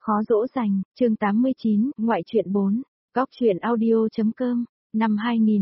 Khó dỗ dành, chương 89, ngoại truyện 4, góc truyện audio.com. Năm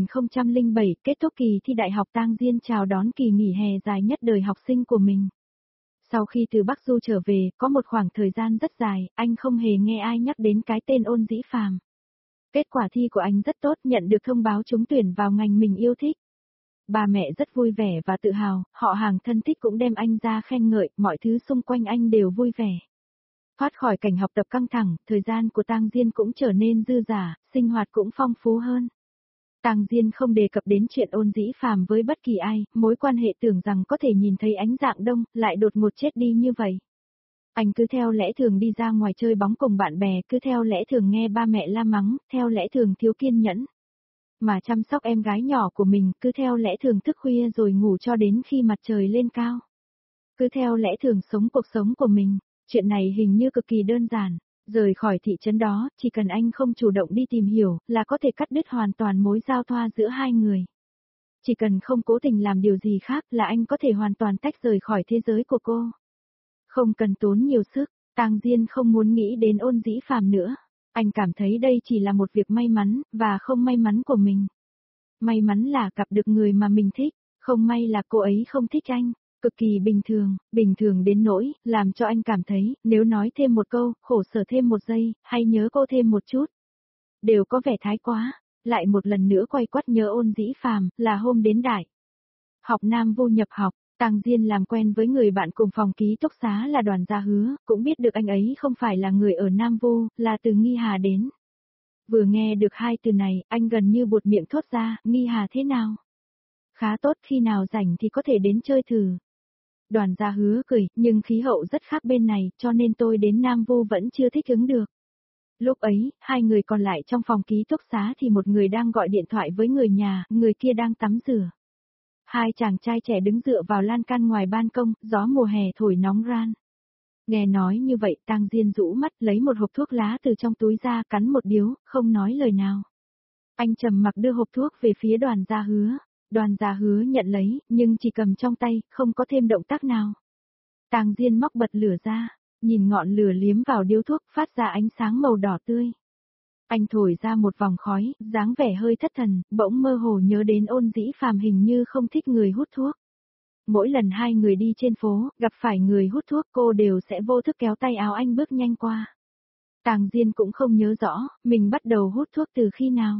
2007, kết thúc kỳ thi đại học, Tang Diên chào đón kỳ nghỉ hè dài nhất đời học sinh của mình. Sau khi từ Bắc Du trở về, có một khoảng thời gian rất dài, anh không hề nghe ai nhắc đến cái tên Ôn Dĩ Phàm. Kết quả thi của anh rất tốt, nhận được thông báo trúng tuyển vào ngành mình yêu thích. Ba mẹ rất vui vẻ và tự hào, họ hàng thân thích cũng đem anh ra khen ngợi, mọi thứ xung quanh anh đều vui vẻ. Thoát khỏi cảnh học tập căng thẳng, thời gian của Tang Diên cũng trở nên dư dả, sinh hoạt cũng phong phú hơn. Tang Diên không đề cập đến chuyện Ôn Dĩ Phàm với bất kỳ ai, mối quan hệ tưởng rằng có thể nhìn thấy ánh dạng đông, lại đột ngột chết đi như vậy. Anh cứ theo lẽ thường đi ra ngoài chơi bóng cùng bạn bè, cứ theo lẽ thường nghe ba mẹ la mắng, theo lẽ thường thiếu kiên nhẫn. Mà chăm sóc em gái nhỏ của mình, cứ theo lẽ thường thức khuya rồi ngủ cho đến khi mặt trời lên cao. Cứ theo lẽ thường sống cuộc sống của mình. Chuyện này hình như cực kỳ đơn giản, rời khỏi thị trấn đó, chỉ cần anh không chủ động đi tìm hiểu, là có thể cắt đứt hoàn toàn mối giao thoa giữa hai người. Chỉ cần không cố tình làm điều gì khác là anh có thể hoàn toàn tách rời khỏi thế giới của cô. Không cần tốn nhiều sức, Tang Diên không muốn nghĩ đến Ôn Dĩ Phàm nữa. Anh cảm thấy đây chỉ là một việc may mắn, và không may mắn của mình. May mắn là gặp được người mà mình thích, không may là cô ấy không thích anh. Cực kỳ bình thường đến nỗi, làm cho anh cảm thấy, nếu nói thêm một câu, khổ sở thêm một giây, hay nhớ cô thêm một chút. Đều có vẻ thái quá, lại một lần nữa quay quắt nhớ Ôn Dĩ Phàm, là hôm đến đại học Nam Vu nhập học, Tang Diên làm quen với người bạn cùng phòng ký túc xá là Đoàn Gia Hứa, cũng biết được anh ấy không phải là người ở Nam Vu, là từ Nghi Hà đến. Vừa nghe được hai từ này, anh gần như buột miệng thốt ra, Nghi Hà thế nào? Khá tốt, khi nào rảnh thì có thể đến chơi thử. Đoàn Gia Hứa cười, nhưng khí hậu rất khác bên này, cho nên tôi đến Nam Vu vẫn chưa thích ứng được. Lúc ấy, hai người còn lại trong phòng ký túc xá thì một người đang gọi điện thoại với người nhà, người kia đang tắm rửa. Hai chàng trai trẻ đứng dựa vào lan can ngoài ban công, gió mùa hè thổi nóng ran. Nghe nói như vậy, Tang Diên rũ mắt lấy một hộp thuốc lá từ trong túi ra, cắn một điếu, không nói lời nào. Anh trầm mặc đưa hộp thuốc về phía Đoàn Gia Hứa. Đoàn Gia Hứa nhận lấy, nhưng chỉ cầm trong tay, không có thêm động tác nào. Tang Diên móc bật lửa ra, nhìn ngọn lửa liếm vào điếu thuốc, phát ra ánh sáng màu đỏ tươi. Anh thổi ra một vòng khói, dáng vẻ hơi thất thần, bỗng mơ hồ nhớ đến Ôn Dĩ Phàm hình như không thích người hút thuốc. Mỗi lần hai người đi trên phố, gặp phải người hút thuốc, cô đều sẽ vô thức kéo tay áo anh bước nhanh qua. Tang Diên cũng không nhớ rõ, mình bắt đầu hút thuốc từ khi nào.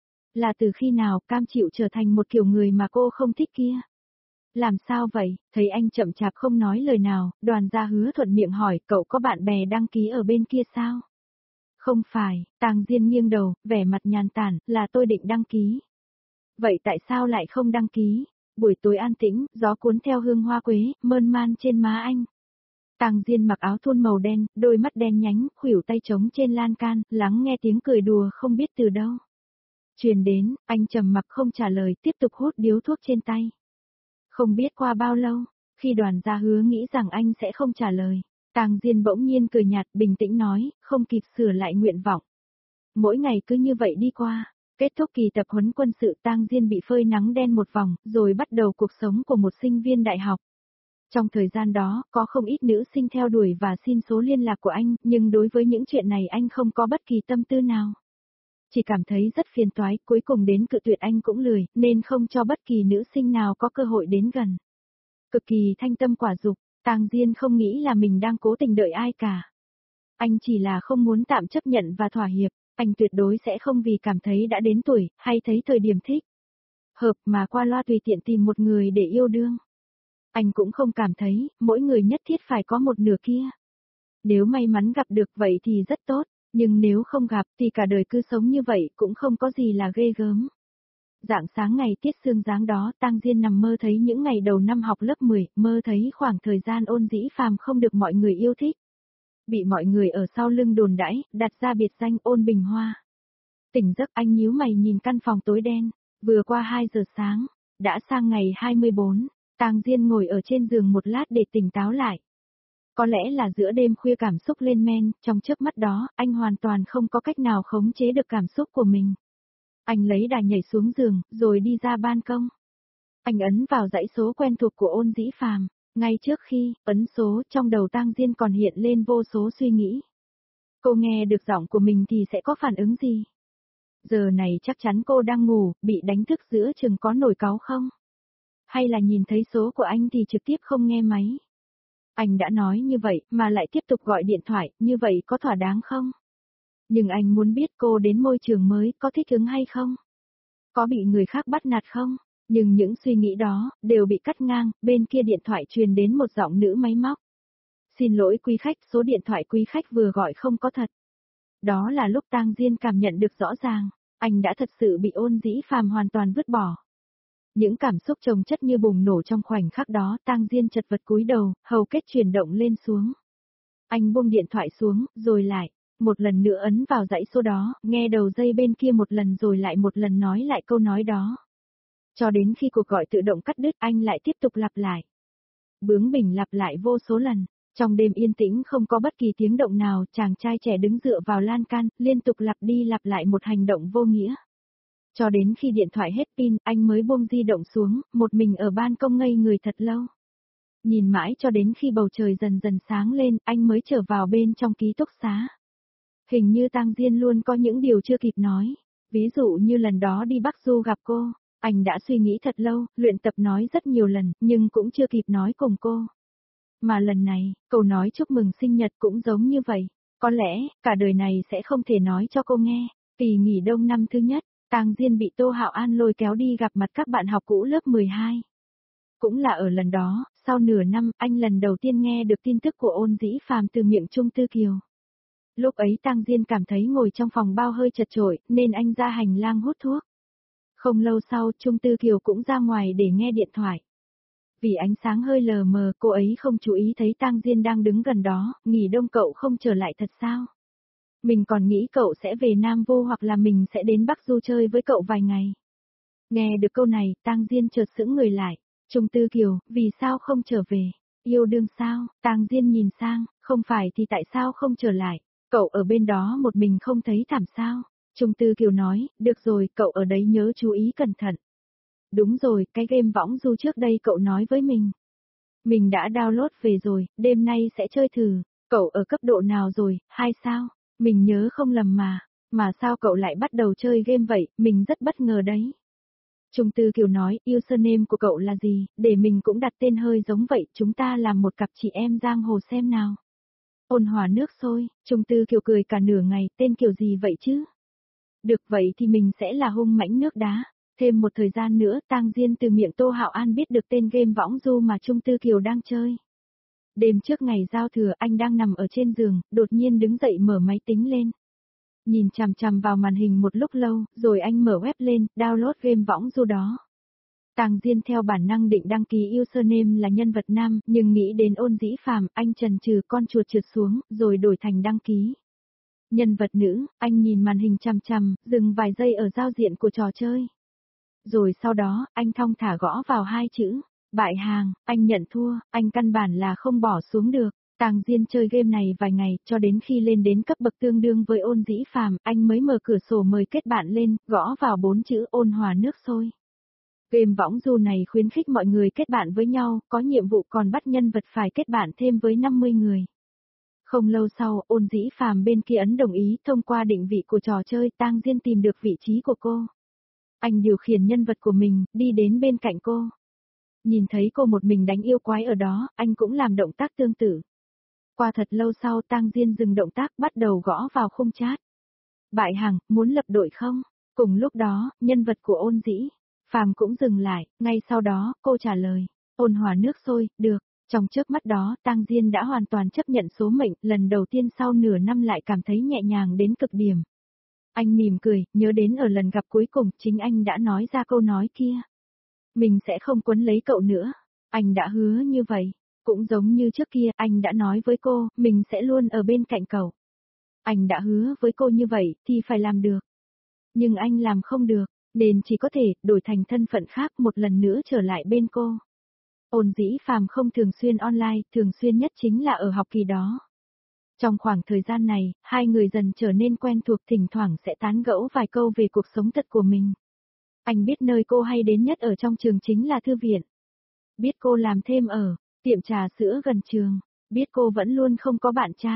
Là từ khi nào cam chịu trở thành một kiểu người mà cô không thích kia. Làm sao vậy, thấy anh chậm chạp không nói lời nào, Đoàn Gia Hứa thuận miệng hỏi, cậu có bạn bè đăng ký ở bên kia sao? Không phải, Tang Diên nghiêng đầu, vẻ mặt nhàn tản, là tôi định đăng ký. Vậy tại sao lại không đăng ký? Buổi tối an tĩnh, gió cuốn theo hương hoa quế, mơn man trên má anh. Tang Diên mặc áo thun màu đen, đôi mắt đen nhánh, khuỷu tay trống trên lan can, lắng nghe tiếng cười đùa không biết từ đâu. Truyền đến, anh trầm mặc không trả lời, tiếp tục hút điếu thuốc trên tay. Không biết qua bao lâu, khi Đoàn Gia Hứa nghĩ rằng anh sẽ không trả lời, Tang Diên bỗng nhiên cười nhạt, bình tĩnh nói, không kịp sửa lại nguyện vọng. Mỗi ngày cứ như vậy đi qua, kết thúc kỳ tập huấn quân sự, Tang Diên bị phơi nắng đen một vòng, rồi bắt đầu cuộc sống của một sinh viên đại học. Trong thời gian đó, có không ít nữ sinh theo đuổi và xin số liên lạc của anh, nhưng đối với những chuyện này anh không có bất kỳ tâm tư nào. Chỉ cảm thấy rất phiền toái, cuối cùng đến cự tuyệt anh cũng lười, nên không cho bất kỳ nữ sinh nào có cơ hội đến gần. Cực kỳ thanh tâm quả dục, Tang Diên không nghĩ là mình đang cố tình đợi ai cả. Anh chỉ là không muốn tạm chấp nhận và thỏa hiệp, anh tuyệt đối sẽ không vì cảm thấy đã đến tuổi, hay thấy thời điểm thích hợp mà qua loa tùy tiện tìm một người để yêu đương. Anh cũng không cảm thấy, mỗi người nhất thiết phải có một nửa kia. Nếu may mắn gặp được vậy thì rất tốt. Nhưng nếu không gặp thì cả đời cứ sống như vậy cũng không có gì là ghê gớm. Rạng sáng ngày tiết sương giáng đó, Tang Diên nằm mơ thấy những ngày đầu năm học lớp 10, mơ thấy khoảng thời gian Ôn Dĩ Phàm không được mọi người yêu thích. Bị mọi người ở sau lưng đồn đãi, đặt ra biệt danh Ôn Bình Hoa. Tỉnh giấc anh nhíu mày nhìn căn phòng tối đen, vừa qua 2 giờ sáng, đã sang ngày 24, Tang Diên ngồi ở trên giường một lát để tỉnh táo lại. Có lẽ là giữa đêm khuya cảm xúc lên men, trong chớp mắt đó, anh hoàn toàn không có cách nào khống chế được cảm xúc của mình. Anh lấy đà nhảy xuống giường, rồi đi ra ban công. Anh ấn vào dãy số quen thuộc của Ôn Dĩ Phàm, ngay trước khi ấn số trong đầu Tang Diên còn hiện lên vô số suy nghĩ. Cô nghe được giọng của mình thì sẽ có phản ứng gì? Giờ này chắc chắn cô đang ngủ, bị đánh thức giữa chừng có nổi cáu không? Hay là nhìn thấy số của anh thì trực tiếp không nghe máy? Anh đã nói như vậy mà lại tiếp tục gọi điện thoại, như vậy có thỏa đáng không? Nhưng anh muốn biết cô đến môi trường mới có thích ứng hay không? Có bị người khác bắt nạt không? Nhưng những suy nghĩ đó, đều bị cắt ngang, bên kia điện thoại truyền đến một giọng nữ máy móc. Xin lỗi quý khách, số điện thoại quý khách vừa gọi không có thật. Đó là lúc Tang Diên cảm nhận được rõ ràng, anh đã thật sự bị Ôn Dĩ Phàm hoàn toàn vứt bỏ. Những cảm xúc chồng chất như bùng nổ trong khoảnh khắc đó, Tang Diên chật vật cúi đầu, hầu kết chuyển động lên xuống. Anh buông điện thoại xuống, rồi lại, một lần nữa ấn vào dãy số đó, nghe đầu dây bên kia một lần rồi lại một lần nói lại câu nói đó. Cho đến khi cuộc gọi tự động cắt đứt, anh lại tiếp tục lặp lại. Bướng bỉnh lặp lại vô số lần. Trong đêm yên tĩnh không có bất kỳ tiếng động nào, chàng trai trẻ đứng dựa vào lan can, liên tục lặp đi lặp lại một hành động vô nghĩa. Cho đến khi điện thoại hết pin, anh mới buông di động xuống, một mình ở ban công ngây người thật lâu. Nhìn mãi cho đến khi bầu trời dần dần sáng lên, anh mới trở vào bên trong ký túc xá. Hình như Tang Diên luôn có những điều chưa kịp nói. Ví dụ như lần đó đi Bắc Du gặp cô, anh đã suy nghĩ thật lâu, luyện tập nói rất nhiều lần, nhưng cũng chưa kịp nói cùng cô. Mà lần này, câu nói chúc mừng sinh nhật cũng giống như vậy. Có lẽ, cả đời này sẽ không thể nói cho cô nghe. Kỳ nghỉ đông năm thứ nhất, Tang Diên bị Tô Hạo An lôi kéo đi gặp mặt các bạn học cũ lớp 12. Cũng là ở lần đó, sau nửa năm, anh lần đầu tiên nghe được tin tức của Ôn Dĩ Phàm từ miệng Trung Tư Kiều. Lúc ấy Tang Diên cảm thấy ngồi trong phòng bao hơi chật chội, nên anh ra hành lang hút thuốc. Không lâu sau, Trung Tư Kiều cũng ra ngoài để nghe điện thoại. Vì ánh sáng hơi lờ mờ, cô ấy không chú ý thấy Tang Diên đang đứng gần đó, nghỉ đông cậu không trở lại thật sao? Mình còn nghĩ cậu sẽ về Nam Vô hoặc là mình sẽ đến Bắc Du chơi với cậu vài ngày. Nghe được câu này, Tang Diên chợt sững người lại. Trung Tư Kiều, vì sao không trở về? Yêu đương sao? Tang Diên nhìn sang, không phải thì tại sao không trở lại? Cậu ở bên đó một mình không thấy thảm sao? Trung Tư Kiều nói, được rồi, cậu ở đấy nhớ chú ý cẩn thận. Đúng rồi, cái game võng du trước đây cậu nói với mình. Mình đã download về rồi, đêm nay sẽ chơi thử. Cậu ở cấp độ nào rồi, 2 sao? Mình nhớ không lầm mà. Mà sao cậu lại bắt đầu chơi game vậy, mình rất bất ngờ đấy. Trung Tư Kiều nói, username của cậu là gì, để mình cũng đặt tên hơi giống vậy, chúng ta làm một cặp chị em giang hồ xem nào. Ôn hòa nước sôi, Trung Tư Kiều cười cả nửa ngày, tên kiểu gì vậy chứ? Được vậy thì mình sẽ là hung mãnh nước đá. Thêm một thời gian nữa, Tang Diên từ miệng Tô Hạo An biết được tên game võng du mà Trung Tư Kiều đang chơi. Đêm trước ngày giao thừa anh đang nằm ở trên giường, đột nhiên đứng dậy mở máy tính lên. Nhìn chằm chằm vào màn hình một lúc lâu, rồi anh mở web lên, download game võng du đó. Tang Diên theo bản năng định đăng ký username là nhân vật nam, nhưng nghĩ đến Ôn Dĩ Phàm, anh chần chừ con chuột trượt xuống, rồi đổi thành đăng ký. Nhân vật nữ, anh nhìn màn hình chằm chằm, dừng vài giây ở giao diện của trò chơi. Rồi sau đó, anh thong thả gõ vào 2 chữ, bại hàng, anh nhận thua, anh căn bản là không bỏ xuống được. Tang Diên chơi game này vài ngày, cho đến khi lên đến cấp bậc tương đương với Ôn Dĩ Phàm, anh mới mở cửa sổ mời kết bạn lên, gõ vào 4 chữ ôn hòa nước sôi. Game võng du này khuyến khích mọi người kết bạn với nhau, có nhiệm vụ còn bắt nhân vật phải kết bạn thêm với 50 người. Không lâu sau, Ôn Dĩ Phàm bên kia ấn đồng ý, thông qua định vị của trò chơi, Tang Diên tìm được vị trí của cô. Anh điều khiển nhân vật của mình, đi đến bên cạnh cô. Nhìn thấy cô một mình đánh yêu quái ở đó, anh cũng làm động tác tương tự. Qua thật lâu sau Tang Diên dừng động tác bắt đầu gõ vào khung chat. Bại Hằng, muốn lập đội không? Cùng lúc đó, nhân vật của Ôn Dĩ Phàm cũng dừng lại, ngay sau đó, cô trả lời. Ôn hòa nước sôi, được. Trong chớp mắt đó, Tang Diên đã hoàn toàn chấp nhận số mệnh, lần đầu tiên sau nửa năm lại cảm thấy nhẹ nhàng đến cực điểm. Anh mỉm cười, nhớ đến ở lần gặp cuối cùng, chính anh đã nói ra câu nói kia. Mình sẽ không quấn lấy cậu nữa. Anh đã hứa như vậy. Cũng giống như trước kia, anh đã nói với cô, mình sẽ luôn ở bên cạnh cậu. Anh đã hứa với cô như vậy, thì phải làm được. Nhưng anh làm không được, nên chỉ có thể đổi thành thân phận khác một lần nữa trở lại bên cô. Ôn Dĩ Phàm không thường xuyên online, thường xuyên nhất chính là ở học kỳ đó. Trong khoảng thời gian này, hai người dần trở nên quen thuộc, thỉnh thoảng sẽ tán gẫu vài câu về cuộc sống thật của mình. Anh biết nơi cô hay đến nhất ở trong trường chính là thư viện. Biết cô làm thêm ở tiệm trà sữa gần trường. Biết cô vẫn luôn không có bạn trai.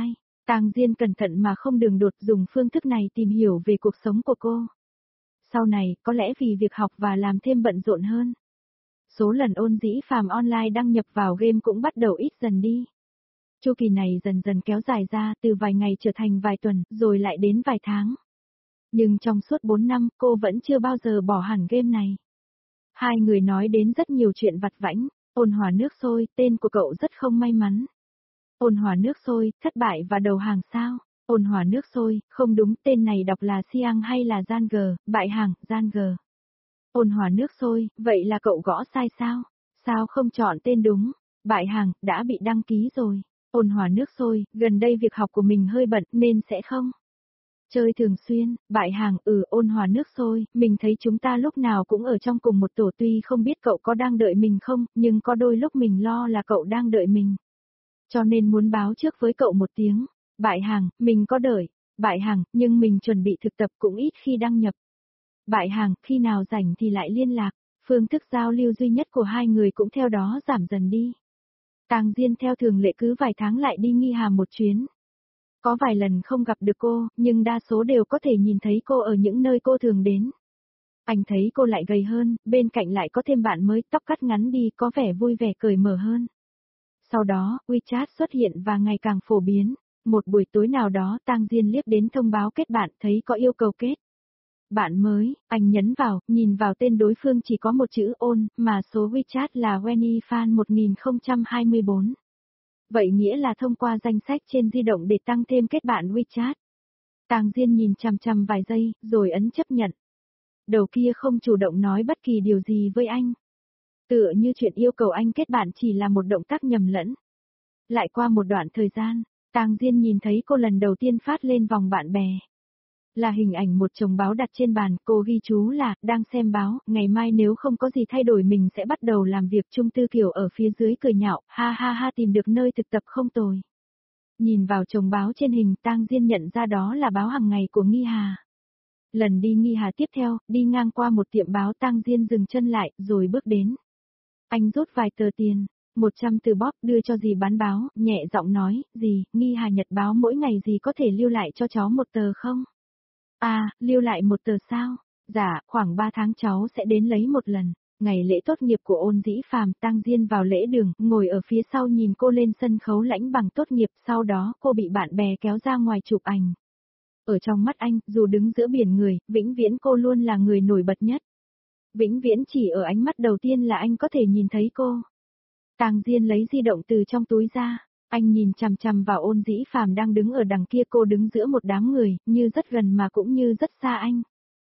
Tang Diên cẩn thận mà không đường đột dùng phương thức này tìm hiểu về cuộc sống của cô. Sau này, có lẽ vì việc học và làm thêm bận rộn hơn. Số lần Ôn Dĩ Phàm online đăng nhập vào game cũng bắt đầu ít dần đi. Chu kỳ này dần dần kéo dài ra từ vài ngày trở thành vài tuần, rồi lại đến vài tháng. Nhưng trong suốt 4 năm, cô vẫn chưa bao giờ bỏ hẳn game này. Hai người nói đến rất nhiều chuyện vặt vãnh, ôn hòa nước sôi, tên của cậu rất không may mắn. Ôn hòa nước sôi, thất bại và đầu hàng sao? Ôn hòa nước sôi, không đúng, tên này đọc là Siang hay là Gian Gờ, bại hàng, Gian Gờ. Ôn hòa nước sôi, vậy là cậu gõ sai sao? Sao không chọn tên đúng? Bại hàng, đã bị đăng ký rồi. Ôn hòa nước sôi, gần đây việc học của mình hơi bận nên sẽ không chơi thường xuyên. Bại hàng, ôn hòa nước sôi, mình thấy chúng ta lúc nào cũng ở trong cùng một tổ, tuy không biết cậu có đang đợi mình không, nhưng có đôi lúc mình lo là cậu đang đợi mình. Cho nên muốn báo trước với cậu một tiếng. Bại hàng, mình có đợi. Bại hàng, nhưng mình chuẩn bị thực tập cũng ít khi đăng nhập. Bại hàng, khi nào rảnh thì lại liên lạc. Phương thức giao lưu duy nhất của hai người cũng theo đó giảm dần đi. Tang Diên theo thường lệ cứ vài tháng lại đi Nghi Hà một chuyến. Có vài lần không gặp được cô, nhưng đa số đều có thể nhìn thấy cô ở những nơi cô thường đến. Anh thấy cô lại gầy hơn, bên cạnh lại có thêm bạn mới, tóc cắt ngắn đi, có vẻ vui vẻ cởi mở hơn. Sau đó, WeChat xuất hiện và ngày càng phổ biến. Một buổi tối nào đó, Tang Diên liếc đến thông báo kết bạn, thấy có yêu cầu kết bạn mới, anh nhấn vào, nhìn vào tên đối phương chỉ có một chữ ôn, mà số WeChat là Wenny Fan 1024. Vậy nghĩa là thông qua danh sách trên di động để tăng thêm kết bạn WeChat. Tang Diên nhìn chằm chằm vài giây, rồi ấn chấp nhận. Đầu kia không chủ động nói bất kỳ điều gì với anh. Tựa như chuyện yêu cầu anh kết bạn chỉ là một động tác nhầm lẫn. Lại qua một đoạn thời gian, Tang Diên nhìn thấy cô lần đầu tiên phát lên vòng bạn bè. Là hình ảnh một chồng báo đặt trên bàn, cô ghi chú là, đang xem báo, ngày mai nếu không có gì thay đổi mình sẽ bắt đầu làm việc chung Tư Kiều ở phía dưới cười nhạo, ha ha ha tìm được nơi thực tập không tồi. Nhìn vào chồng báo trên hình, Tang Diên nhận ra đó là báo hàng ngày của Nghi Hà. Lần đi Nghi Hà tiếp theo, đi ngang qua một tiệm báo Tang Diên dừng chân lại, rồi bước đến. Anh rút vài tờ tiền, 100 từ bóp đưa cho dì bán báo, nhẹ giọng nói, dì, Nghi Hà Nhật báo mỗi ngày dì có thể lưu lại cho cháu một tờ không? À, lưu lại một tờ sao? Dạ, khoảng 3 tháng cháu sẽ đến lấy một lần. Ngày lễ tốt nghiệp của Ôn Dĩ Phàm, Tang Diên vào lễ đường, ngồi ở phía sau nhìn cô lên sân khấu lãnh bằng tốt nghiệp, sau đó cô bị bạn bè kéo ra ngoài chụp ảnh. Ở trong mắt anh, dù đứng giữa biển người, vĩnh viễn cô luôn là người nổi bật nhất. Vĩnh viễn chỉ ở ánh mắt đầu tiên là anh có thể nhìn thấy cô. Tang Diên lấy di động từ trong túi ra. Anh nhìn chằm chằm vào Ôn Dĩ Phàm đang đứng ở đằng kia, cô đứng giữa một đám người, như rất gần mà cũng như rất xa anh.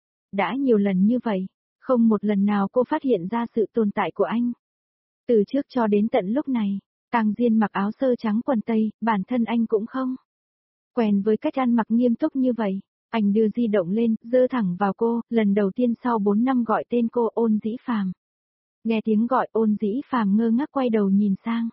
Đã nhiều lần như vậy, không một lần nào cô phát hiện ra sự tồn tại của anh. Từ trước cho đến tận lúc này, Tang Diên mặc áo sơ trắng quần tây, bản thân anh cũng không quen với cách ăn mặc nghiêm túc như vậy. Anh đưa di động lên, giơ thẳng vào cô, lần đầu tiên sau 4 năm gọi tên cô Ôn Dĩ Phàm. Nghe tiếng gọi Ôn Dĩ Phàm ngơ ngác quay đầu nhìn sang.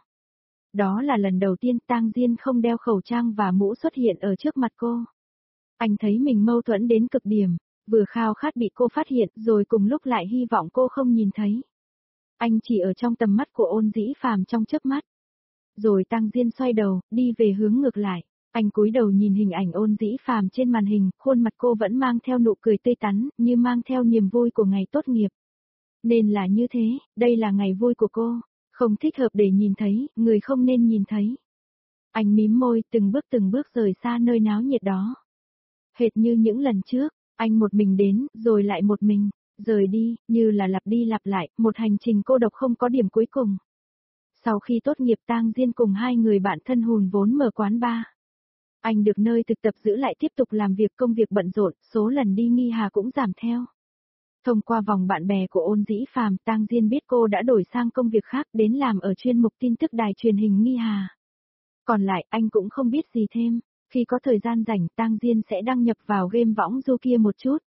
Đó là lần đầu tiên Tang Diên không đeo khẩu trang và mũ xuất hiện ở trước mặt cô. Anh thấy mình mâu thuẫn đến cực điểm, vừa khao khát bị cô phát hiện rồi cùng lúc lại hy vọng cô không nhìn thấy. Anh chỉ ở trong tầm mắt của Ôn Dĩ Phàm trong chớp mắt. Rồi Tang Diên xoay đầu, đi về hướng ngược lại. Anh cúi đầu nhìn hình ảnh Ôn Dĩ Phàm trên màn hình, khuôn mặt cô vẫn mang theo nụ cười tươi tắn, như mang theo niềm vui của ngày tốt nghiệp. Nên là như thế, đây là ngày vui của cô. Không thích hợp để nhìn thấy, người không nên nhìn thấy. Anh mím môi, từng bước rời xa nơi náo nhiệt đó. Hệt như những lần trước, anh một mình đến, rồi lại một mình, rời đi, như là lặp đi lặp lại, một hành trình cô độc không có điểm cuối cùng. Sau khi tốt nghiệp Tang Diên cùng hai người bạn thân hùn vốn mở quán bar. Anh được nơi thực tập giữ lại tiếp tục làm việc, công việc bận rộn, số lần đi Nghi Hà cũng giảm theo. Thông qua vòng bạn bè của Ôn Dĩ Phàm, Tang Diên biết cô đã đổi sang công việc khác, đến làm ở chuyên mục tin tức đài truyền hình Nghi Hà. Còn lại, anh cũng không biết gì thêm, khi có thời gian rảnh, Tang Diên sẽ đăng nhập vào game võng du kia một chút.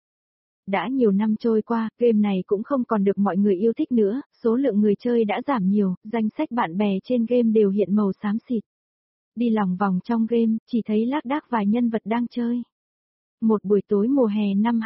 Đã nhiều năm trôi qua, game này cũng không còn được mọi người yêu thích nữa, số lượng người chơi đã giảm nhiều, danh sách bạn bè trên game đều hiện màu xám xịt. Đi lòng vòng trong game, chỉ thấy lác đác vài nhân vật đang chơi. Một buổi tối mùa hè năm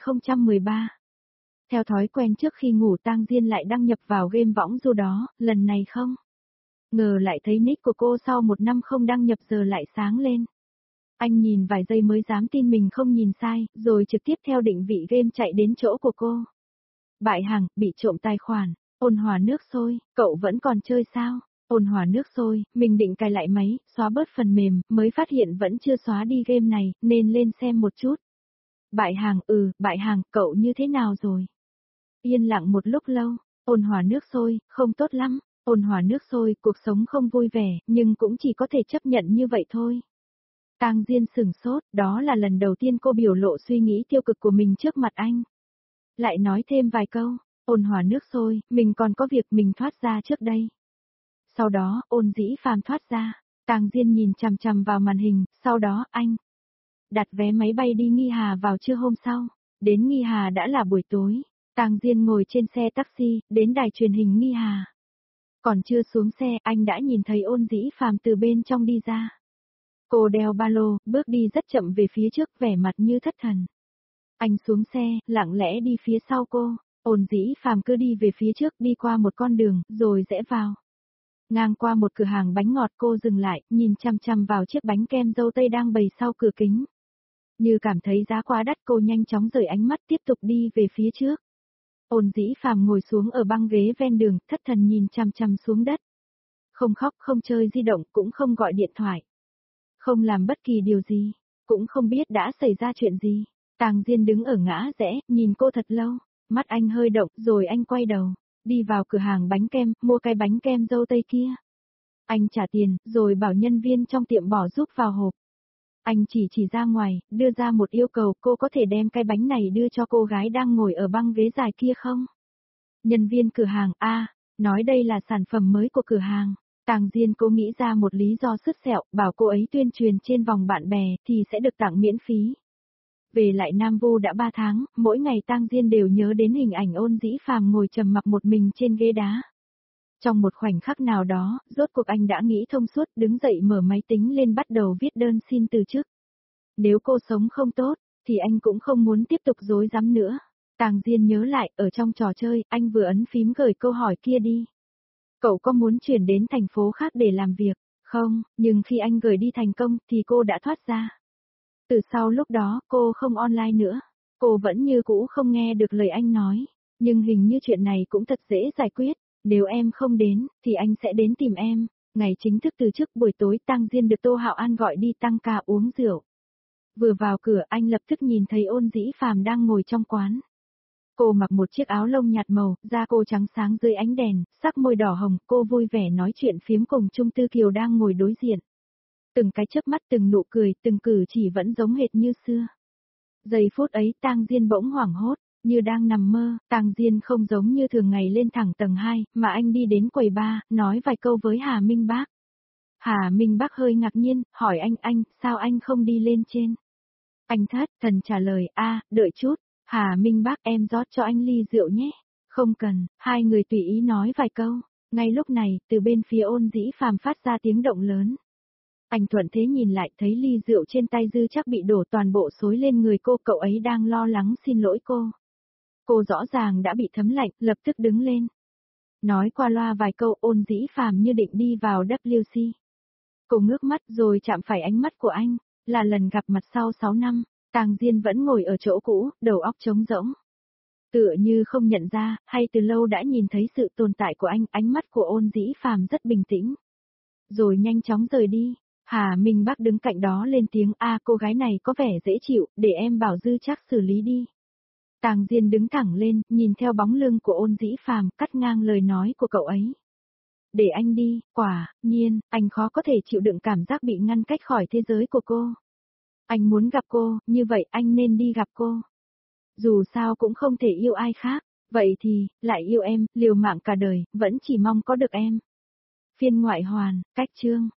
2013. Theo thói quen trước khi ngủ Tang Diên lại đăng nhập vào game võng du đó, lần này không ngờ lại thấy nick của cô sau 1 năm không đăng nhập giờ lại sáng lên. Anh nhìn vài giây mới dám tin mình không nhìn sai, rồi trực tiếp theo định vị game chạy đến chỗ của cô. Bại hàng, bị trộm tài khoản, ôn hòa nước sôi, cậu vẫn còn chơi sao? Ôn hòa nước sôi, mình định cài lại máy, xóa bớt phần mềm, mới phát hiện vẫn chưa xóa đi game này, nên lên xem một chút. Bại hàng, cậu như thế nào rồi? Yên lặng một lúc lâu, ôn hòa nước sôi, không tốt lắm, ôn hòa nước sôi, cuộc sống không vui vẻ, nhưng cũng chỉ có thể chấp nhận như vậy thôi. Tang Diên sửng sốt, đó là lần đầu tiên cô biểu lộ suy nghĩ tiêu cực của mình trước mặt anh. Lại nói thêm vài câu, ôn hòa nước sôi, mình còn có việc mình thoát ra trước đây. Sau đó, Ôn Dĩ Phàm thoát ra, Tang Diên nhìn chằm chằm vào màn hình, sau đó anh đặt vé máy bay đi Nghi Hà vào trưa hôm sau. Đến Nghi Hà đã là buổi tối, Tang Diên ngồi trên xe taxi, đến đài truyền hình Nghi Hà. Còn chưa xuống xe, anh đã nhìn thấy Ôn Dĩ Phàm từ bên trong đi ra. Cô đeo ba lô, bước đi rất chậm về phía trước, vẻ mặt như thất thần. Anh xuống xe, lặng lẽ đi phía sau cô, Ôn Dĩ Phàm cứ đi về phía trước, đi qua một con đường, rồi rẽ vào. Ngang qua một cửa hàng bánh ngọt, cô dừng lại, nhìn chăm chăm vào chiếc bánh kem dâu tây đang bày sau cửa kính. Như cảm thấy giá quá đắt, cô nhanh chóng rời ánh mắt tiếp tục đi về phía trước. Ôn Dĩ Phàm ngồi xuống ở băng ghế ven đường, thất thần nhìn chăm chăm xuống đất. Không khóc, không chơi di động, cũng không gọi điện thoại. Không làm bất kỳ điều gì, cũng không biết đã xảy ra chuyện gì. Tang Diên đứng ở ngã rẽ, nhìn cô thật lâu, mắt anh hơi động, rồi anh quay đầu, đi vào cửa hàng bánh kem, mua cái bánh kem dâu tây kia. Anh trả tiền, rồi bảo nhân viên trong tiệm bỏ giúp vào hộp. Anh chỉ ra ngoài, đưa ra một yêu cầu, cô có thể đem cái bánh này đưa cho cô gái đang ngồi ở băng ghế dài kia không? Nhân viên cửa hàng nói đây là sản phẩm mới của cửa hàng. Tang Diên cố nghĩ ra một lý do sứt sẹo, bảo cô ấy tuyên truyền trên vòng bạn bè thì sẽ được tặng miễn phí. Về lại Nam Vu đã 3 tháng, mỗi ngày Tang Diên đều nhớ đến hình ảnh Ôn Dĩ Phàm ngồi trầm mặc một mình trên ghế đá. Trong một khoảnh khắc nào đó, rốt cuộc anh đã nghĩ thông suốt, đứng dậy mở máy tính lên bắt đầu viết đơn xin từ chức. Nếu cô sống không tốt, thì anh cũng không muốn tiếp tục dối rắm nữa. Tang Diên nhớ lại, ở trong trò chơi, anh vừa ấn phím gửi câu hỏi kia đi. Cậu có muốn chuyển đến thành phố khác để làm việc, không? Nhưng khi anh gửi đi thành công, thì cô đã thoát ra. Từ sau lúc đó, cô không online nữa. Cô vẫn như cũ không nghe được lời anh nói. Nhưng hình như chuyện này cũng thật dễ giải quyết. Nếu em không đến, thì anh sẽ đến tìm em. Ngày chính thức từ chức buổi tối, Tang Diên được Tô Hạo An gọi đi tăng ca uống rượu. Vừa vào cửa, anh lập tức nhìn thấy Ôn Dĩ Phàm đang ngồi trong quán. Cô mặc một chiếc áo lông nhạt màu, da cô trắng sáng dưới ánh đèn, sắc môi đỏ hồng, cô vui vẻ nói chuyện phiếm cùng Trung Tư Kiều đang ngồi đối diện. Từng cái chớp mắt, từng nụ cười, từng cử chỉ vẫn giống hệt như xưa. Giây phút ấy, Tang Diên bỗng hoảng hốt, như đang nằm mơ. Tang Diên không giống như thường ngày lên thẳng tầng 2, mà anh đi đến quầy bar, nói vài câu với Hà Minh Bác. Hà Minh Bác hơi ngạc nhiên, hỏi anh, sao anh không đi lên trên? Anh thất thần trả lời, đợi chút. Hà Minh Bác, em rót cho anh ly rượu nhé. Không cần, hai người tùy ý nói vài câu. Ngay lúc này, từ bên phía Ôn Dĩ Phàm phát ra tiếng động lớn. Anh thuận thế nhìn lại, thấy ly rượu trên tay dư chắc bị đổ toàn bộ xối lên người cô, cậu ấy đang lo lắng xin lỗi cô. Cô rõ ràng đã bị thấm lạnh, lập tức đứng lên. Nói qua loa vài câu, Ôn Dĩ Phàm như định đi vào WC. Cô ngước mắt rồi chạm phải ánh mắt của anh, là lần gặp mặt sau 6 năm. Tang Diên vẫn ngồi ở chỗ cũ, đầu óc trống rỗng. Tựa như không nhận ra, hay từ lâu đã nhìn thấy sự tồn tại của anh, ánh mắt của Ôn Dĩ Phàm rất bình tĩnh. Rồi nhanh chóng rời đi. Hà Minh Bác đứng cạnh đó lên tiếng, cô gái này có vẻ dễ chịu, để em bảo dư chắc xử lý đi. Tang Diên đứng thẳng lên, nhìn theo bóng lưng của Ôn Dĩ Phàm, cắt ngang lời nói của cậu ấy. Để anh đi, quả nhiên, anh khó có thể chịu đựng cảm giác bị ngăn cách khỏi thế giới của cô. Anh muốn gặp cô, như vậy anh nên đi gặp cô. Dù sao cũng không thể yêu ai khác, vậy thì, lại yêu em, liều mạng cả đời, vẫn chỉ mong có được em. Phiên ngoại hoàn, cách chương.